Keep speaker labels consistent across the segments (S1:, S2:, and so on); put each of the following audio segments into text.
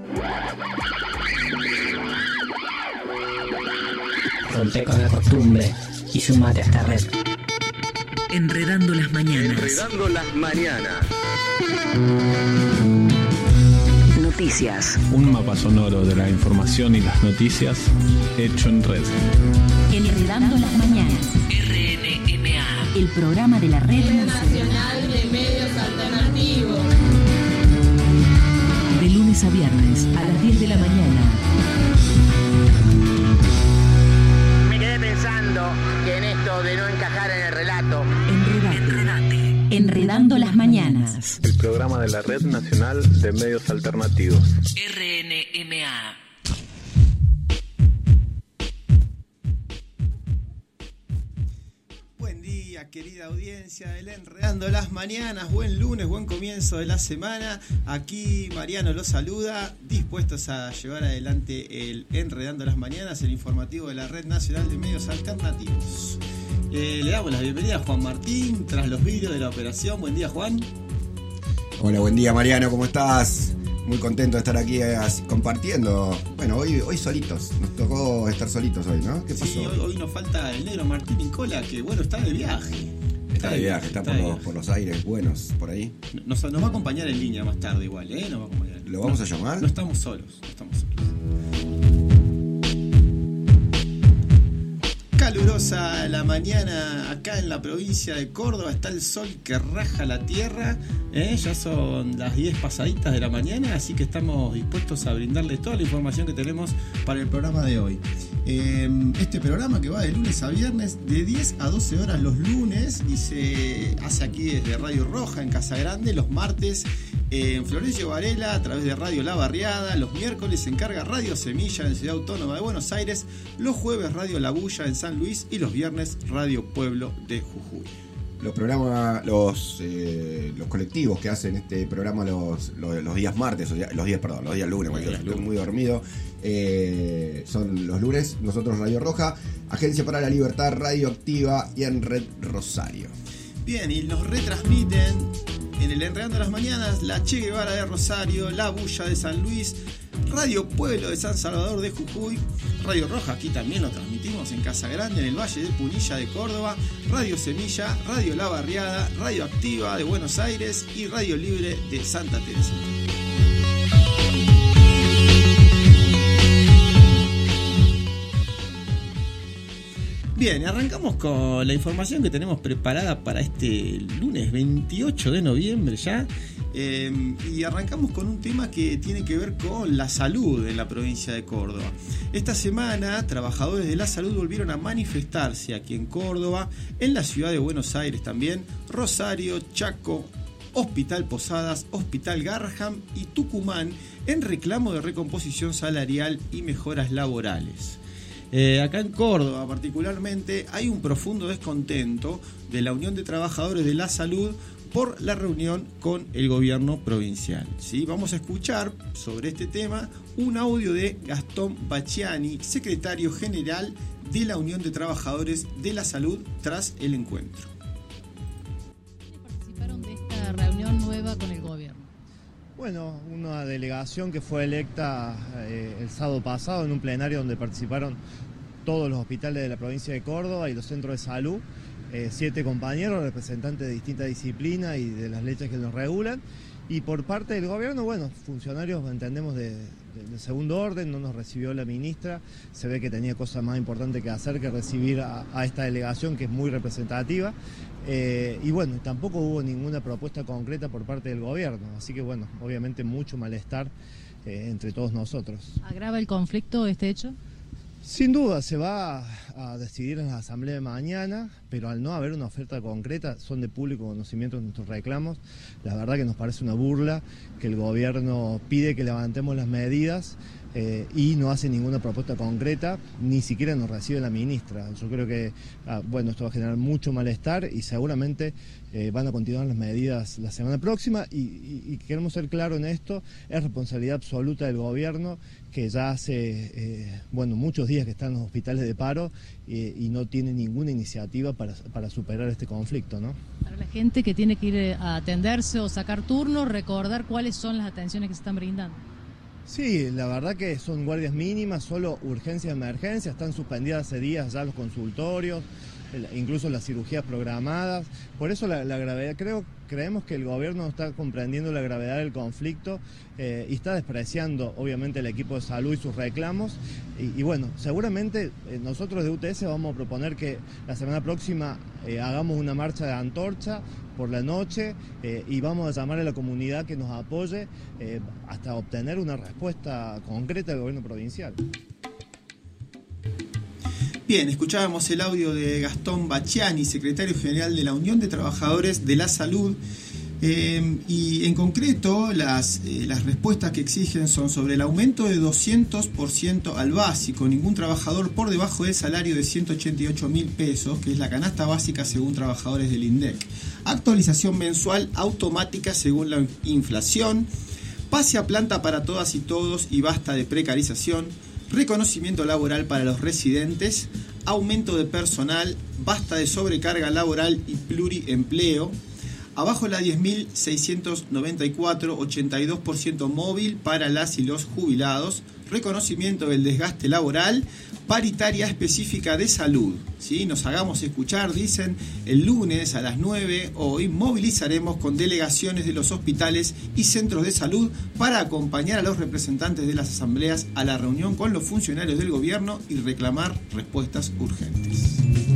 S1: Rompe con la costumbre y sumate a esta red.
S2: Enredando las mañanas.
S3: Enredando las mañanas.
S2: Noticias.
S4: Un mapa sonoro de la información y las noticias hecho en red.
S2: Enredando las mañanas. RNMA. El programa de la Red
S5: Nacional de Medios Alternativos.
S2: De lunes a viernes a las 10 de la mañana.
S6: Me quedé pensando que en esto de no encajar en el relato.
S2: Enredate. Enredando las mañanas.
S4: El programa de la Red Nacional de Medios Alternativos.
S2: RNMA.
S7: Buen día, querida audiencia del Enredando las Mañanas. Buen lunes, buen comienzo de la semana. Aquí Mariano los saluda, dispuestos a llevar adelante el Enredando las Mañanas, el informativo de la Red Nacional de Medios Alternativos. Le damos la bienvenida a Juan Martín, tras los vídeos de la operación. Buen día, Juan.
S8: Hola, buen día, Mariano, ¿cómo estás? Muy contento de estar aquí compartiendo. Bueno, hoy solitos, nos tocó estar solitos hoy, ¿no? ¿Qué pasó?
S7: Sí, hoy nos falta el negro Martín Nicola, que bueno, está de viaje.
S8: Está por los aires buenos, por ahí.
S7: Nos va a acompañar en línea más tarde igual, ¿eh? Nos va a acompañar.
S8: ¿Lo vamos a llamar?
S7: No estamos solos. Calurosa la mañana acá en la provincia de Córdoba, está el sol que raja la tierra, ya son las 10 pasaditas de la mañana, así que estamos dispuestos a brindarles toda la información que tenemos para el programa de hoy. Este programa que va de lunes a viernes, de 10 a 12 horas los lunes, y se hace aquí desde Radio Roja en Casa Grande, los martes en Florencio Varela a través de Radio La Barriada, los miércoles se encarga Radio Semilla en Ciudad Autónoma de Buenos Aires, los jueves Radio La Bulla en San Luis y los viernes Radio Pueblo de Jujuy.
S8: Los programas, los colectivos que hacen este programa los días martes, los días lunes, porque estoy muy dormido, son los lunes. Nosotros Radio Roja, Agencia para la Libertad Radioactiva y en Red Rosario.
S7: Bien, y nos retransmiten en el Enredando las Mañanas la Che Guevara de Rosario, La Bulla de San Luis, Radio Pueblo de San Salvador de Jujuy, Radio Roja, aquí también lo transmitimos en Casa Grande, en el Valle de Punilla de Córdoba, Radio Semilla, Radio La Barriada, Radio Activa de Buenos Aires y Radio Libre de Santa Teresa. Bien, arrancamos con la información que tenemos preparada para este lunes 28 de noviembre ya. Y arrancamos con un tema que tiene que ver con la salud en la provincia de Córdoba. Esta semana, trabajadores de la salud volvieron a manifestarse aquí en Córdoba, en la ciudad de Buenos Aires también, Rosario, Chaco, Hospital Posadas, Hospital Garrahan y Tucumán, en reclamo de recomposición salarial y mejoras laborales. Acá en Córdoba particularmente hay un profundo descontento de la Unión de Trabajadores de la Salud por la reunión con el gobierno provincial. ¿Sí? Vamos a escuchar sobre este tema un audio de Gastón Bacciani, secretario general de la Unión de Trabajadores de la Salud, tras el encuentro.
S9: ¿Participaron de esta reunión nueva con el gobierno?
S10: Bueno, una delegación que fue electa el sábado pasado en un plenario donde participaron todos los hospitales de la provincia de Córdoba y los centros de salud, 7 compañeros, representantes de distintas disciplinas y de las leyes que nos regulan, y por parte del gobierno, bueno, funcionarios, entendemos, de segundo orden. No nos recibió la ministra, se ve que tenía cosas más importantes que hacer que recibir a esta delegación, que es muy representativa, y bueno, tampoco hubo ninguna propuesta concreta por parte del gobierno, así que bueno, obviamente mucho malestar entre todos nosotros.
S9: ¿Agrava el conflicto este hecho?
S10: Sin duda se va a decidir en la asamblea de mañana, pero al no haber una oferta concreta, son de público conocimiento nuestros reclamos. La verdad que nos parece una burla que el gobierno pide que levantemos las medidas y no hace ninguna propuesta concreta, ni siquiera nos recibe la ministra. Yo creo que bueno, esto va a generar mucho malestar y seguramente van a continuar las medidas la semana próxima y queremos ser claros en esto, es responsabilidad absoluta del gobierno, que ya hace bueno, muchos días que están en los hospitales de paro y no tiene ninguna iniciativa para superar este conflicto, ¿no?
S9: Para la gente que tiene que ir a atenderse o sacar turnos, recordar cuáles son las atenciones que se están brindando.
S10: Sí, la verdad que son guardias mínimas, solo urgencia y emergencia, están suspendidas hace días ya los consultorios, incluso las cirugías programadas. Por eso la gravedad, creemos que el gobierno no está comprendiendo la gravedad del conflicto y está despreciando obviamente el equipo de salud y sus reclamos. Y bueno, seguramente nosotros de UTS vamos a proponer que la semana próxima hagamos una marcha de antorcha por la noche y vamos a llamar a la comunidad que nos apoye hasta obtener una respuesta concreta del gobierno provincial.
S7: Bien, escuchábamos el audio de Gastón Bacciani, secretario general de la Unión de Trabajadores de la Salud, y en concreto las respuestas que exigen son sobre el aumento de 200% al básico, ningún trabajador por debajo del salario de 188.000 pesos, que es la canasta básica según trabajadores del INDEC, actualización mensual automática según la inflación, pase a planta para todas y todos y basta de precarización, reconocimiento laboral para los residentes, aumento de personal, basta de sobrecarga laboral y pluriempleo. Abajo la 10.694, 82% móvil para las y los jubilados, reconocimiento del desgaste laboral, paritaria específica de salud. ¿Sí? Nos hagamos escuchar, dicen, el lunes a las 9, hoy movilizaremos con delegaciones de los hospitales y centros de salud para acompañar a los representantes de las asambleas a la reunión con los funcionarios del gobierno y reclamar respuestas urgentes.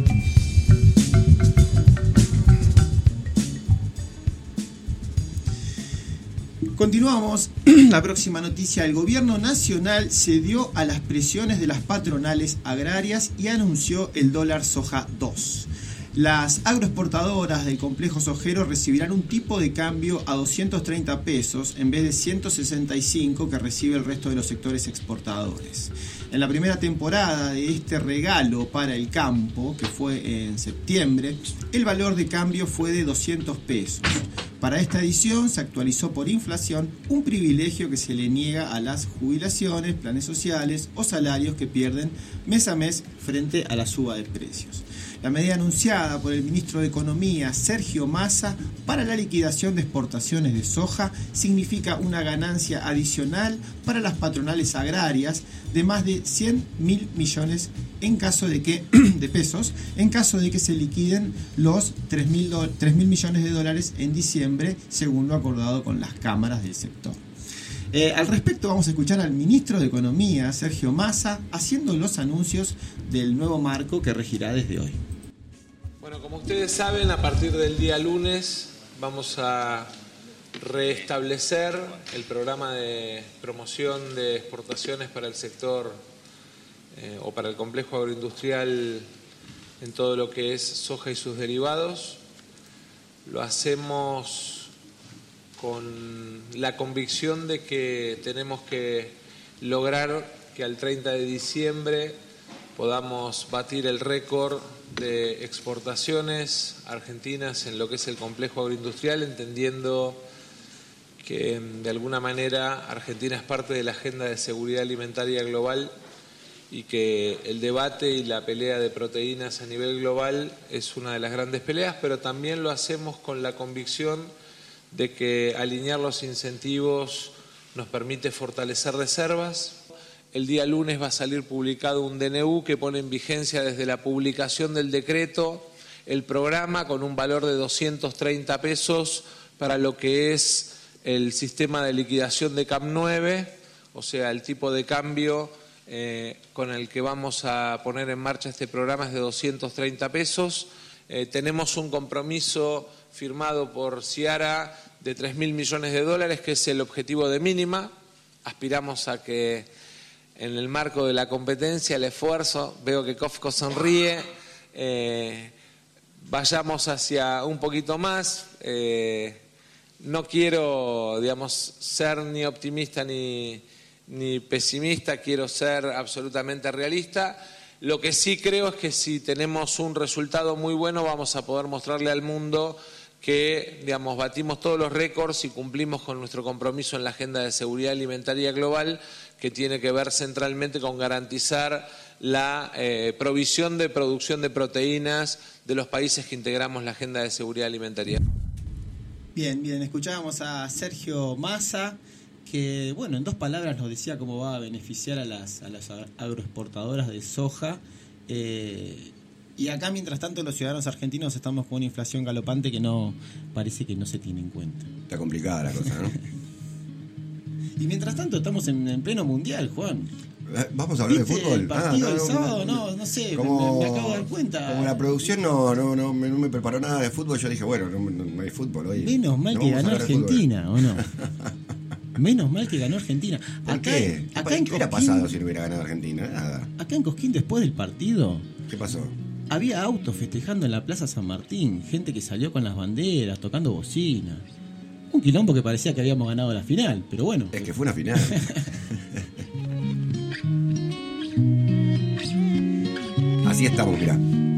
S7: Continuamos. La próxima noticia: el gobierno nacional cedió a las presiones de las patronales agrarias y anunció el dólar soja 2. Las agroexportadoras del complejo sojero recibirán un tipo de cambio a 230 pesos en vez de 165 que recibe el resto de los sectores exportadores. En la primera temporada de este regalo para el campo, que fue en septiembre, el valor de cambio fue de 200 pesos. Para esta edición se actualizó por inflación, un privilegio que se le niega a las jubilaciones, planes sociales o salarios que pierden mes a mes frente a la suba de precios. La medida anunciada por el ministro de Economía, Sergio Massa, para la liquidación de exportaciones de soja significa una ganancia adicional para las patronales agrarias de más de 100.000 millones en caso de que se liquiden los 3.000 millones de dólares en diciembre, según lo acordado con las cámaras del sector. Al respecto vamos a escuchar al ministro de Economía, Sergio Massa, haciendo los anuncios del nuevo marco que regirá desde hoy.
S3: Bueno, como ustedes saben, a partir del día lunes vamos a restablecer el programa de promoción de exportaciones para el sector o para el complejo agroindustrial en todo lo que es soja y sus derivados. Lo hacemos con la convicción de que tenemos que lograr que al 30 de diciembre podamos batir el récord de exportaciones argentinas en lo que es el complejo agroindustrial, entendiendo que de alguna manera Argentina es parte de la agenda de seguridad alimentaria global y que el debate y la pelea de proteínas a nivel global es una de las grandes peleas, pero también lo hacemos con la convicción de que alinear los incentivos nos permite fortalecer reservas. El día lunes va a salir publicado un DNU que pone en vigencia desde la publicación del decreto el programa con un valor de 230 pesos para lo que es el sistema de liquidación de CAM9, o sea, el tipo de cambio con el que vamos a poner en marcha este programa es de 230 pesos. Tenemos un compromiso firmado por Ciara de 3.000 millones de dólares, que es el objetivo de mínima. Aspiramos a que en el marco de la competencia, el esfuerzo, veo que Kofco sonríe, vayamos hacia un poquito más. No quiero, ser ni optimista ni pesimista, quiero ser absolutamente realista. Lo que sí creo es que si tenemos un resultado muy bueno vamos a poder mostrarle al mundo que, batimos todos los récords y cumplimos con nuestro compromiso en la agenda de seguridad alimentaria global, que tiene que ver centralmente con garantizar la provisión de producción de proteínas de los países que integramos la agenda de seguridad alimentaria.
S7: Bien, escuchábamos a Sergio Massa, que, bueno, en 2 palabras nos decía cómo va a beneficiar a las agroexportadoras de soja. Y acá, mientras tanto, los ciudadanos argentinos estamos con una inflación galopante que parece que no se tiene en cuenta.
S8: Está complicada la cosa, ¿no?
S7: Y mientras tanto estamos en pleno mundial, Juan.
S8: ¿Vamos a hablar de fútbol?
S7: El partido del sábado, no sé, me acabo de dar cuenta.
S8: Como la producción no me preparó nada de fútbol, yo dije, bueno, no hay fútbol hoy.
S7: Menos mal que ganó Argentina, ¿o no? Menos mal que ganó Argentina.
S8: ¿Por qué? ¿Qué hubiera pasado si no hubiera ganado Argentina? Nada.
S7: Acá en Cosquín, después del partido,
S8: ¿qué pasó?
S7: Había autos festejando en la Plaza San Martín, gente que salió con las banderas, tocando bocinas. Un quilombo que parecía que habíamos ganado la final, pero bueno.
S8: Es que fue una final. Así estamos, mirá.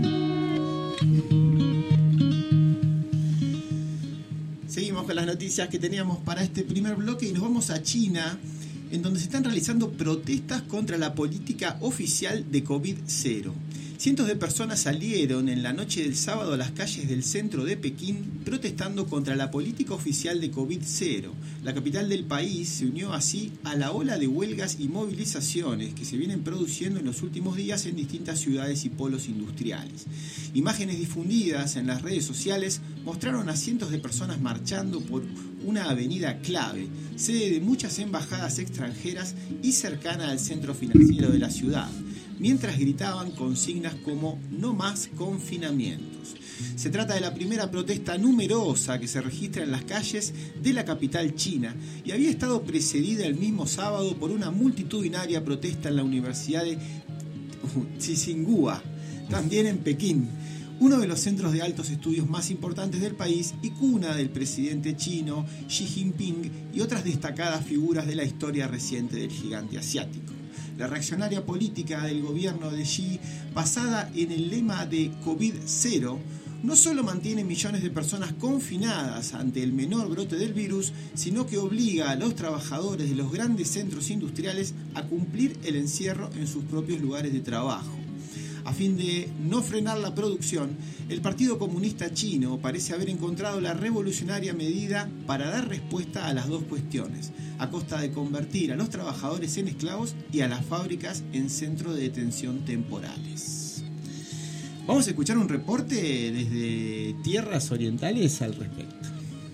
S7: Seguimos con las noticias que teníamos para este primer bloque y nos vamos a China, en donde se están realizando protestas contra la política oficial de COVID-0. Cientos de personas salieron en la noche del sábado a las calles del centro de Pekín protestando contra la política oficial de COVID-0. La capital del país se unió así a la ola de huelgas y movilizaciones que se vienen produciendo en los últimos días en distintas ciudades y polos industriales. Imágenes difundidas en las redes sociales mostraron a cientos de personas marchando por una avenida clave, sede de muchas embajadas extranjeras y cercana al centro financiero de la ciudad, mientras gritaban consignas como "no más confinamientos". Se trata de la primera protesta numerosa que se registra en las calles de la capital china y había estado precedida el mismo sábado por una multitudinaria protesta en la Universidad de Tsinghua, también en Pekín, uno de los centros de altos estudios más importantes del país y cuna del presidente chino Xi Jinping y otras destacadas figuras de la historia reciente del gigante asiático. La reaccionaria política del gobierno de Xi, basada en el lema de COVID-0, no solo mantiene millones de personas confinadas ante el menor brote del virus, sino que obliga a los trabajadores de los grandes centros industriales a cumplir el encierro en sus propios lugares de trabajo. A fin de no frenar la producción, el Partido Comunista Chino parece haber encontrado la revolucionaria medida para dar respuesta a las 2 cuestiones, a costa de convertir a los trabajadores en esclavos y a las fábricas en centros de detención temporales. Vamos a escuchar un reporte desde tierras orientales al respecto.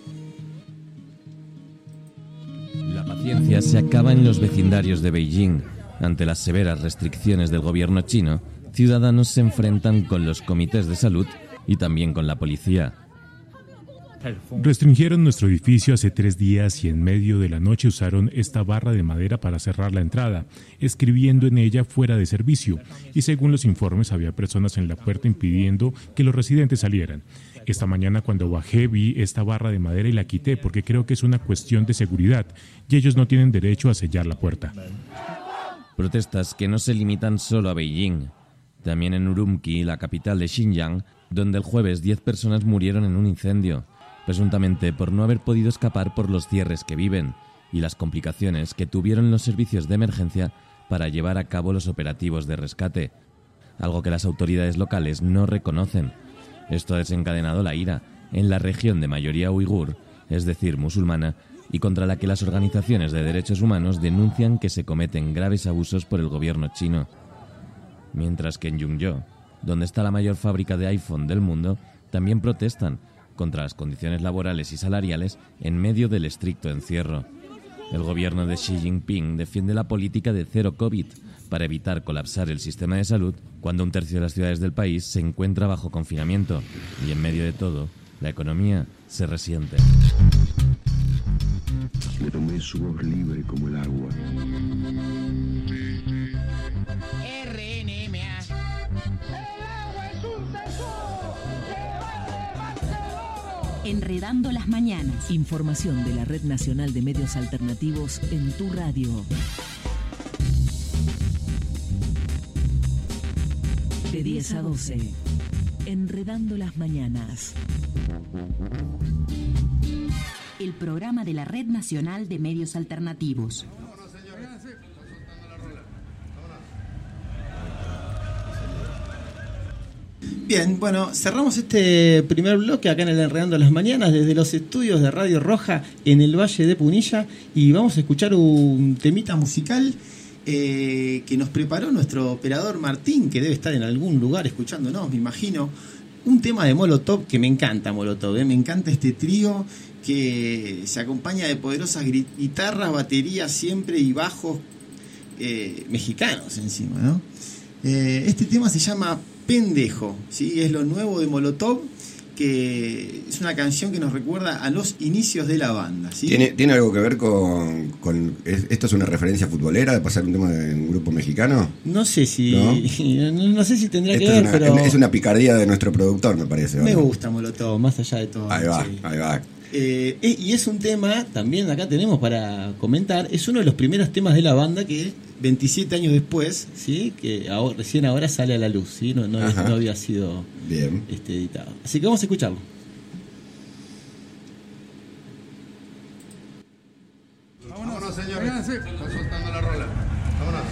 S11: La paciencia se acaba en los vecindarios de Beijing. Ante las severas restricciones del gobierno chino, ciudadanos se enfrentan con los comités de salud y también con la policía.
S12: Restringieron nuestro edificio hace 3 días y en medio de la noche usaron esta barra de madera para cerrar la entrada, escribiendo en ella "fuera de servicio", y según los informes había personas en la puerta impidiendo que los residentes salieran. Esta mañana cuando bajé vi esta barra de madera y la quité porque creo que es una cuestión de seguridad y ellos no tienen derecho a sellar la puerta.
S11: Protestas que no se limitan solo a Beijing. También en Urumqi, la capital de Xinjiang, donde el jueves 10 personas murieron en un incendio, presuntamente por no haber podido escapar por los cierres que viven y las complicaciones que tuvieron los servicios de emergencia para llevar a cabo los operativos de rescate, algo que las autoridades locales no reconocen. Esto ha desencadenado la ira en la región de mayoría uigur, es decir, musulmana, y contra la que las organizaciones de derechos humanos denuncian que se cometen graves abusos por el gobierno chino. Mientras que en Yungyo, donde está la mayor fábrica de iPhone del mundo, también protestan contra las condiciones laborales y salariales en medio del estricto encierro. El gobierno de Xi Jinping defiende la política de cero COVID para evitar colapsar el sistema de salud cuando 1/3 de las ciudades del país se encuentra bajo confinamiento y en medio de todo, la economía se resiente.
S13: Le tomé su voz libre como el agua.
S6: RNMA.
S5: ¡El agua es un tesoro!
S2: Enredando las mañanas.
S14: Información de la Red Nacional de Medios Alternativos en tu radio. De 10 a 12. Enredando las mañanas.
S2: El programa de la Red Nacional de Medios Alternativos.
S7: Bien, bueno, cerramos este primer bloque acá en el Enredando las Mañanas desde los estudios de Radio Roja en el Valle de Punilla y vamos a escuchar un temita musical que nos preparó nuestro operador Martín, que debe estar en algún lugar escuchándonos, me imagino. Un tema de Molotov que me encanta, Molotov, me encanta este trío que se acompaña de poderosas guitarras, baterías siempre y bajos mexicanos encima, ¿no? Este tema se llama Pendejo, ¿sí? Es lo nuevo de Molotov, que es una canción que nos recuerda a los inicios de la banda, ¿sí?
S8: ¿Tiene algo que ver con esto es una referencia futbolera de pasar un tema de un grupo mexicano?
S7: No sé si no sé si tendría
S8: Esto
S7: que ver, pero
S8: es una picardía de nuestro productor, me parece.
S7: me
S8: ¿no?
S7: gusta Molotov, más allá de todo.
S8: Ahí va,
S7: sí.
S8: ahí va.
S7: Y es un tema, también acá tenemos para comentar, es uno de los primeros temas de la banda que 27 años después, ¿sí? Que recién ahora sale a la luz, ¿sí? No había sido
S8: bien
S7: editado. Así que vamos a escucharlo.
S15: Vámonos, señores. Están soltando la rola. Vámonos.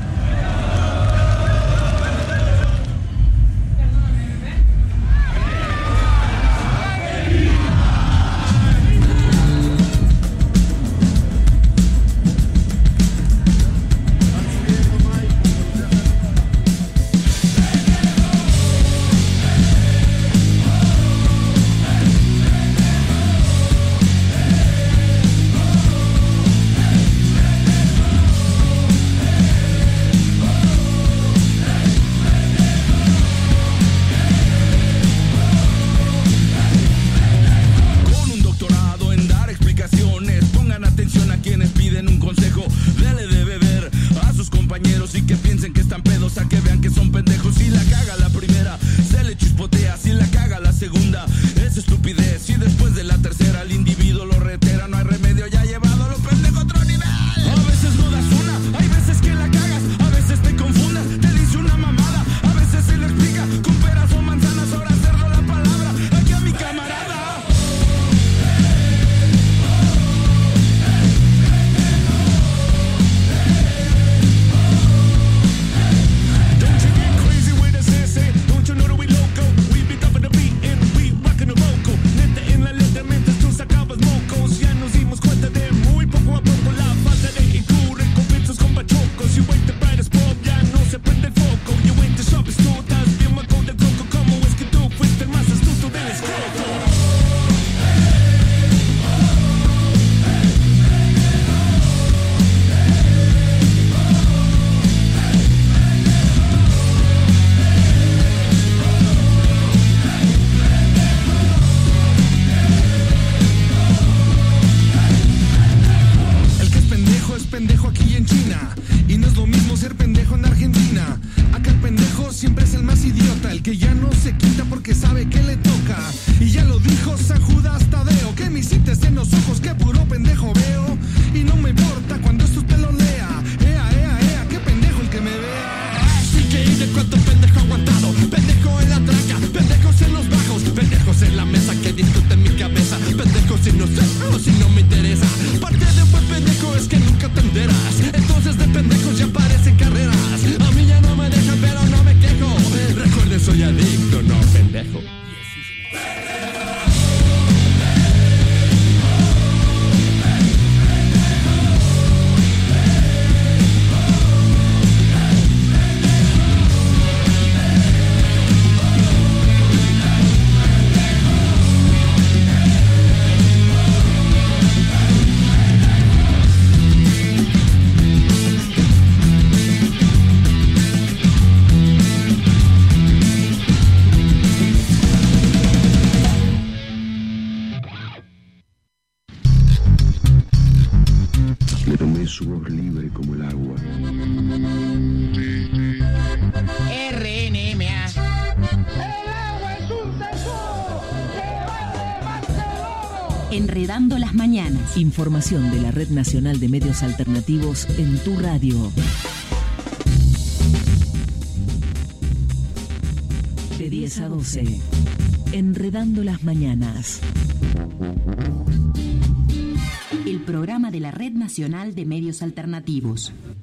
S13: sudor libre como el agua.
S6: RNMA.
S5: ¡El agua es un tesoro! ¡Que vale más que el oro!
S14: Enredando las mañanas. Información de la Red Nacional de Medios Alternativos en tu radio. De 10 a 12. Enredando las mañanas.
S2: El programa de la Red Nacional de Medios Alternativos.